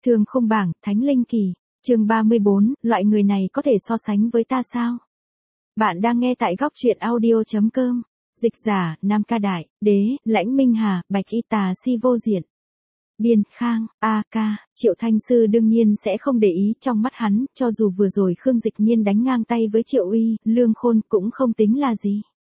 Thương khung bảng, Thánh Linh Kỳ, chương 34, loại người này có thể so sánh với ta sao? Bạn đang nghe tại góc truyện audio.com, dịch giả, Nam Ca Đại, Đế, Lãnh Minh Hà, Bạch Y Tà Si Vô Diện. Biên, Khang, A.K, Triệu Thanh Sư đương nhiên sẽ không để ý trong mắt hắn, cho dù vừa rồi Khương Dịch Nhiên đánh ngang tay với Triệu Uy, Lương Khôn cũng không tính là gì.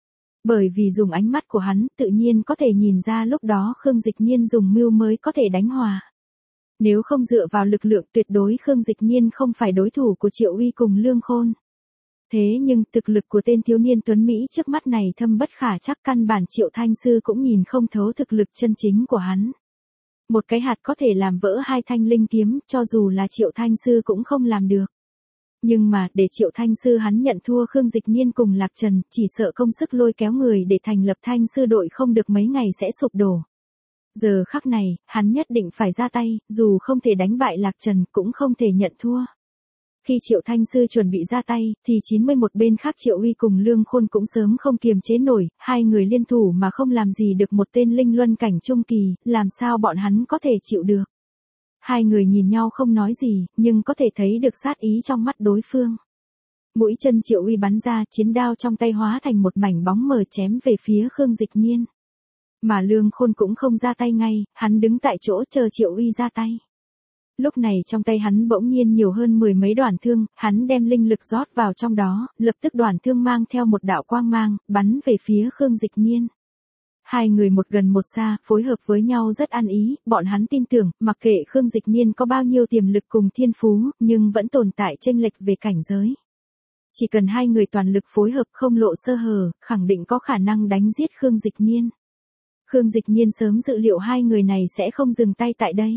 Bởi vì dùng ánh mắt của hắn, tự nhiên có thể nhìn ra lúc đó Khương Dịch Nhiên dùng mưu mới có thể đánh hòa. Nếu không dựa vào lực lượng tuyệt đối Khương Dịch Nhiên không phải đối thủ của Triệu Uy cùng Lương Khôn. Thế nhưng thực lực của tên thiếu niên tuấn Mỹ trước mắt này thâm bất khả chắc, căn bản Triệu Thanh Sư cũng nhìn không thấu thực lực chân chính của hắn. Một cái hạt có thể làm vỡ hai thanh linh kiếm, cho dù là Triệu Thanh Sư cũng không làm được. Nhưng mà, để Triệu Thanh Sư hắn nhận thua Khương Dịch Nhiên cùng Lạc Trần, chỉ sợ công sức lôi kéo người để thành lập Thanh Sư đội không được mấy ngày sẽ sụp đổ. Giờ khắc này, hắn nhất định phải ra tay, dù không thể đánh bại Lạc Trần cũng không thể nhận thua. Khi Triệu Thanh Sư chuẩn bị ra tay, thì 91 bên khác Triệu Uy cùng Lương Khôn cũng sớm không kiềm chế nổi, hai người liên thủ mà không làm gì được một tên linh luân cảnh trung kỳ, làm sao bọn hắn có thể chịu được. Hai người nhìn nhau không nói gì, nhưng có thể thấy được sát ý trong mắt đối phương. Mũi chân Triệu Uy bắn ra, chiến đao trong tay hóa thành một mảnh bóng mờ chém về phía Khương Dịch Nhiên. Mà Lương Khôn cũng không ra tay ngay, hắn đứng tại chỗ chờ Triệu Uy ra tay. Lúc này trong tay hắn bỗng nhiên nhiều hơn 10 mấy đoàn thương, hắn đem linh lực rót vào trong đó, lập tức đoàn thương mang theo một đạo quang mang, bắn về phía Khương Dịch Nhiên. Hai người một gần một xa, phối hợp với nhau rất ăn ý, bọn hắn tin tưởng, mặc kệ Khương Dịch Nhiên có bao nhiêu tiềm lực cùng thiên phú, nhưng vẫn tồn tại chênh lệch về cảnh giới. Chỉ cần hai người toàn lực phối hợp không lộ sơ hở, khẳng định có khả năng đánh giết Khương Dịch Nhiên. Khương Dịch Nhiên sớm dự liệu hai người này sẽ không dừng tay tại đây.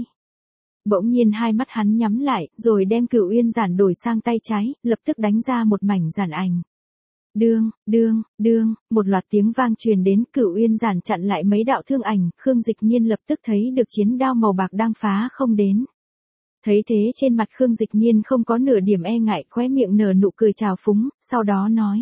Bỗng nhiên hai mắt hắn nhắm lại, rồi đem Cửu Uyên Giản đổi sang tay trái, lập tức đánh ra một mảnh giản ảnh. Đương, đương, đương, một loạt tiếng vang truyền đến, Cửu Uyên Giản chặn lại mấy đạo thương ảnh, Khương Dịch Nhiên lập tức thấy được chiến đao màu bạc đang phá không đến. Thấy thế trên mặt Khương Dịch Nhiên không có nửa điểm e ngại, khóe miệng nở nụ cười trào phúng, sau đó nói.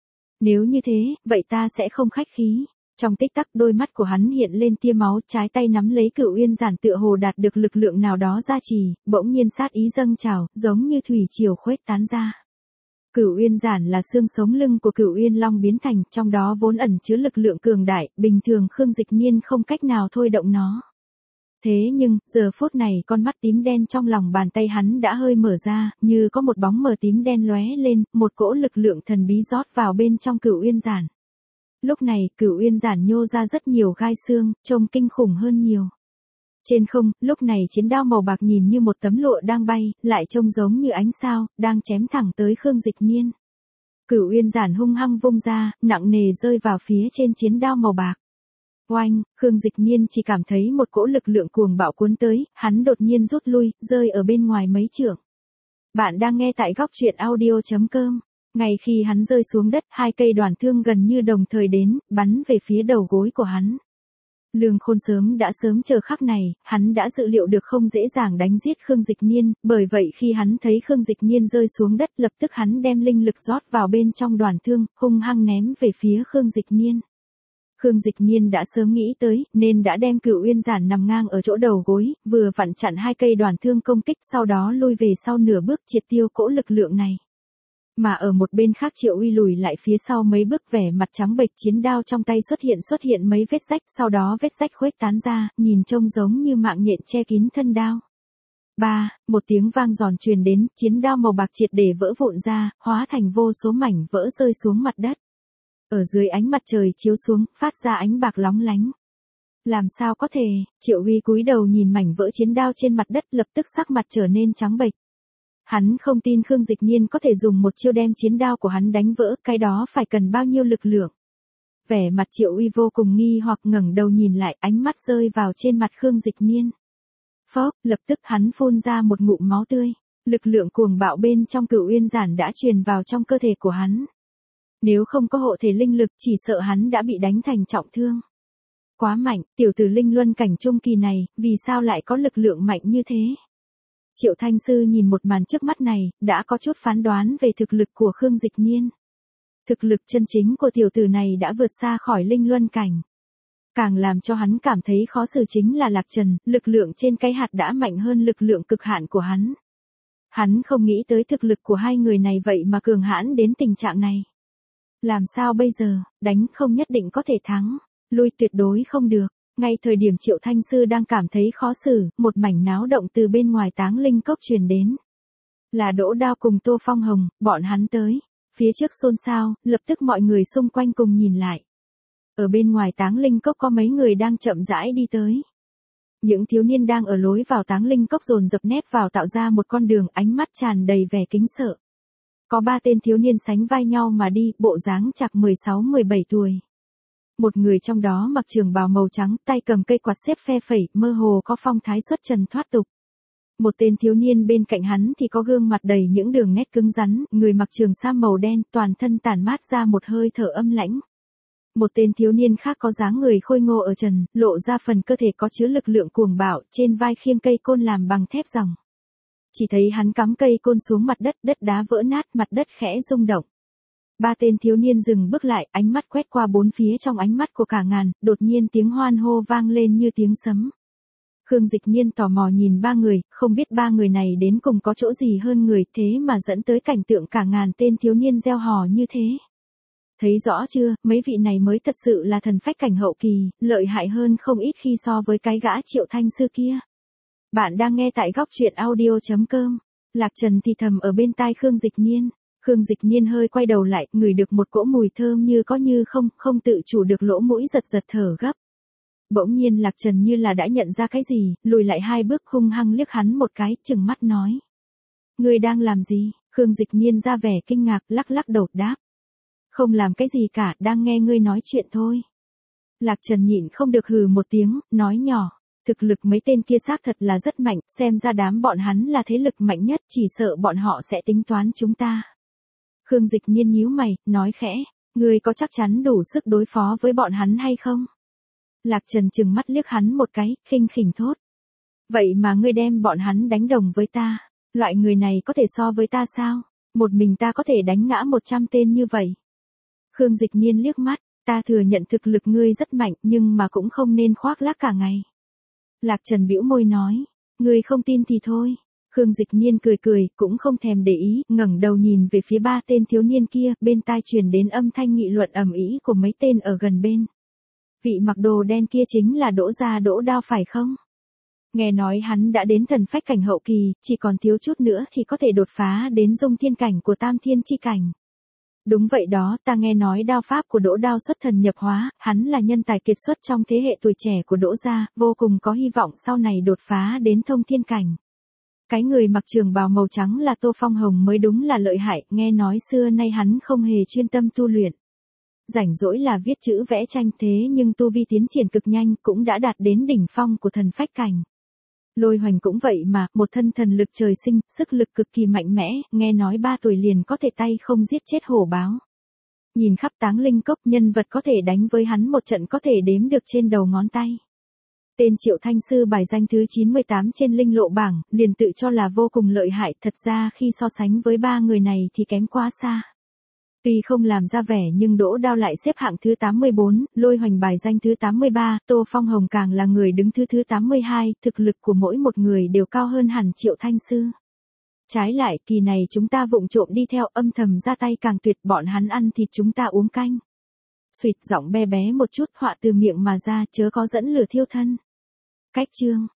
Nếu như thế, vậy ta sẽ không khách khí. Trong tích tắc đôi mắt của hắn hiện lên tia máu, trái tay nắm lấy Cửu Uyên Giản tựa hồ đạt được lực lượng nào đó gia trì, bỗng nhiên sát ý dâng trào, giống như thủy triều khuếch tán ra. Cửu Uyên Giản là xương sống lưng của Cửu Uyên Long biến thành, trong đó vốn ẩn chứa lực lượng cường đại, bình thường Khương Dịch Nhiên không cách nào thôi động nó. Thế nhưng, giờ phút này con mắt tím đen trong lòng bàn tay hắn đã hơi mở ra, như có một bóng mờ tím đen lóe lên, một cỗ lực lượng thần bí rót vào bên trong Cửu Uyên Giản. Lúc này, Cửu Uyên Giản nhô ra rất nhiều gai xương, trông kinh khủng hơn nhiều. Trên không, lúc này chiến đao màu bạc nhìn như một tấm lụa đang bay, lại trông giống như ánh sao, đang chém thẳng tới Khương Dịch Nhiên. Cửu Uyên Giản hung hăng vung ra, nặng nề rơi vào phía trên chiến đao màu bạc. Oanh, Khương Dịch Nhiên chỉ cảm thấy một cỗ lực lượng cuồng bạo cuốn tới, hắn đột nhiên rút lui, rơi ở bên ngoài mấy trượng. Bạn đang nghe tại góc truyện audio.com. Ngay khi hắn rơi xuống đất, hai cây đoàn thương gần như đồng thời đến, bắn về phía đầu gối của hắn. Lương Khôn đã sớm chờ khắc này, hắn đã dự liệu được không dễ dàng đánh giết Khương Dịch Nhiên, bởi vậy khi hắn thấy Khương Dịch Nhiên rơi xuống đất, lập tức hắn đem linh lực rót vào bên trong đoàn thương, hung hăng ném về phía Khương Dịch Nhiên. Khương Dịch Nhiên đã sớm nghĩ tới, nên đã đem Cửu Uyên Giản nằm ngang ở chỗ đầu gối, vừa vặn chặn hai cây đoàn thương công kích, sau đó lui về sau nửa bước triệt tiêu cỗ lực lượng này. Mà ở một bên khác Triệu Uy lùi lại phía sau mấy bước, vẻ mặt trắng bệch, chiến đao trong tay xuất hiện mấy vết rách, sau đó vết rách khuếch tán ra, nhìn trông giống như mạng nhện che kín thân đao. Một tiếng vang giòn truyền đến, chiến đao màu bạc triệt để vỡ vụn ra, hóa thành vô số mảnh vỡ rơi xuống mặt đất. Ở dưới ánh mặt trời chiếu xuống, phát ra ánh bạc lóng lánh. Làm sao có thể, Triệu Uy cúi đầu nhìn mảnh vỡ chiến đao trên mặt đất, lập tức sắc mặt trở nên trắng bệch. Hắn không tin Khương Dịch Nhiên có thể dùng một chiêu đem chiến đao của hắn đánh vỡ, cái đó phải cần bao nhiêu lực lượng. Vẻ mặt Triệu Uy vô cùng nghi hoặc, ngẩng đầu nhìn lại, ánh mắt rơi vào trên mặt Khương Dịch Nhiên. Phốc, lập tức hắn phun ra một ngụm máu tươi, lực lượng cuồng bạo bên trong Cửu Uyên Giản đã truyền vào trong cơ thể của hắn. Nếu không có hộ thể linh lực, chỉ sợ hắn đã bị đánh thành trọng thương. Quá mạnh, tiểu tử linh luân cảnh trung kỳ này, vì sao lại có lực lượng mạnh như thế? Triệu Thanh Sư nhìn một màn trước mắt này, đã có chút phán đoán về thực lực của Khương Dịch Nhiên. Thực lực chân chính của tiểu tử này đã vượt xa khỏi linh luân cảnh. Càng làm cho hắn cảm thấy khó xử chính là Lạc Trần, lực lượng trên cái hạt đã mạnh hơn lực lượng cực hạn của hắn. Hắn không nghĩ tới thực lực của hai người này vậy mà cường hãn đến tình trạng này. Làm sao bây giờ, đánh không nhất định có thể thắng, lui tuyệt đối không được. Ngay thời điểm Triệu Thanh Sư đang cảm thấy khó xử, một mảnh náo động từ bên ngoài Táng Linh Cốc truyền đến. Là Đỗ Đao cùng Tô Phong Hồng, bọn hắn tới. Phía trước xôn xao, lập tức mọi người xung quanh cùng nhìn lại. Ở bên ngoài Táng Linh Cốc có mấy người đang chậm rãi đi tới. Những thiếu niên đang ở lối vào Táng Linh Cốc dồn dập nép vào tạo ra một con đường, ánh mắt tràn đầy vẻ kính sợ. Có 3 tên thiếu niên sánh vai nhau mà đi, bộ dáng chạc 16-17 tuổi. Một người trong đó mặc trường bào màu trắng, tay cầm cây quạt xếp phe phẩy, mơ hồ có phong thái xuất trần thoát tục. Một tên thiếu niên bên cạnh hắn thì có gương mặt đầy những đường nét cứng rắn, người mặc trường sam màu đen, toàn thân tản mát ra một hơi thở âm lãnh. Một tên thiếu niên khác có dáng người khôi ngô ở trần, lộ ra phần cơ thể có chứa lực lượng cuồng bạo, trên vai khiêng cây côn làm bằng thép ròng. Chỉ thấy hắn cắm cây côn xuống mặt đất, đất đá vỡ nát, mặt đất khẽ rung động. 3 tên thiếu niên dừng bước lại, ánh mắt quét qua bốn phía, trong ánh mắt của cả ngàn, đột nhiên tiếng hoan hô vang lên như tiếng sấm. Khương Dịch Nhiên tò mò nhìn 3 người, không biết 3 người này đến cùng có chỗ gì hơn người, thế mà dẫn tới cảnh tượng cả ngàn tên thiếu niên reo hò như thế. Thấy rõ chưa, mấy vị này mới thật sự là thần phách cảnh hậu kỳ, lợi hại hơn không ít khi so với cái gã Triệu Thanh Sư kia. Bạn đang nghe tại góc truyện audio.com. Lạc Trần thì thầm ở bên tai Khương Dịch Nhiên. Khương Dịch Nhiên hơi quay đầu lại, ngửi được một cỗ mùi thơm như có như không, không tự chủ được lỗ mũi giật giật thở gấp. Bỗng nhiên Lạc Trần như là đã nhận ra cái gì, lùi lại 2 bước hung hăng liếc hắn một cái, trừng mắt nói. Ngươi đang làm gì? Khương Dịch Nhiên ra vẻ kinh ngạc, lắc lắc đầu đáp. Không làm cái gì cả, đang nghe ngươi nói chuyện thôi. Lạc Trần nhịn không được hừ một tiếng, nói nhỏ. Thực lực mấy tên kia xác thật là rất mạnh, xem ra đám bọn hắn là thế lực mạnh nhất, chỉ sợ bọn họ sẽ tính toán chúng ta. Khương Dịch Nhiên nhíu mày, nói khẽ, ngươi có chắc chắn đủ sức đối phó với bọn hắn hay không? Lạc Trần trừng mắt liếc hắn một cái, khinh khỉnh thốt. Vậy mà ngươi đem bọn hắn đánh đồng với ta, loại người này có thể so với ta sao? Một mình ta có thể đánh ngã 100 tên như vậy. Khương Dịch Nhiên liếc mắt, ta thừa nhận thực lực ngươi rất mạnh nhưng mà cũng không nên khoác lác cả ngày. Lạc Trần bĩu môi nói, ngươi không tin thì thôi. Khương Dịch Nhiên cười cười, cũng không thèm để ý, ngẩng đầu nhìn về phía 3 tên thiếu niên kia, bên tai truyền đến âm thanh nghị luận ầm ĩ của mấy tên ở gần bên. Vị mặc đồ đen kia chính là Đỗ gia Đỗ Đao phải không? Nghe nói hắn đã đến thần phách cảnh hậu kỳ, chỉ còn thiếu chút nữa thì có thể đột phá đến dung thiên cảnh của tam thiên chi cảnh. Đúng vậy đó, ta nghe nói đao pháp của Đỗ Đao xuất thần nhập hóa, hắn là nhân tài kiệt xuất trong thế hệ tuổi trẻ của Đỗ gia, vô cùng có hy vọng sau này đột phá đến thông thiên cảnh. Cái người mặc trường bào màu trắng là Tô Phong Hồng mới đúng là lợi hại, nghe nói xưa nay hắn không hề chuyên tâm tu luyện. Rảnh rỗi là viết chữ vẽ tranh, thế nhưng tu vi tiến triển cực nhanh, cũng đã đạt đến đỉnh phong của thần phách cảnh. Lôi Hoành cũng vậy mà, một thân thần lực trời sinh, sức lực cực kỳ mạnh mẽ, nghe nói 3 tuổi liền có thể tay không giết chết hổ báo. Nhìn khắp Táng Linh Cốc, nhân vật có thể đánh với hắn một trận có thể đếm được trên đầu ngón tay. Tên Triệu Thanh Sư bài danh thứ 98 trên linh lộ bảng, liền tự cho là vô cùng lợi hại, thật ra khi so sánh với 3 người này thì kém quá xa. Tuy không làm ra vẻ nhưng Đỗ Đao lại xếp hạng thứ 84, Lôi Hoành bài danh thứ 83, Tô Phong Hồng càng là người đứng thứ 82, thực lực của mỗi một người đều cao hơn hẳn Triệu Thanh Sư. Trái lại, kỳ này chúng ta vụng trộm đi theo, âm thầm ra tay càng tuyệt, bọn hắn ăn thịt chúng ta uống canh. Xuỵt, giọng be bé một chút, họa từ miệng mà ra, chớ có dẫn lửa thiêu thân. Cách chương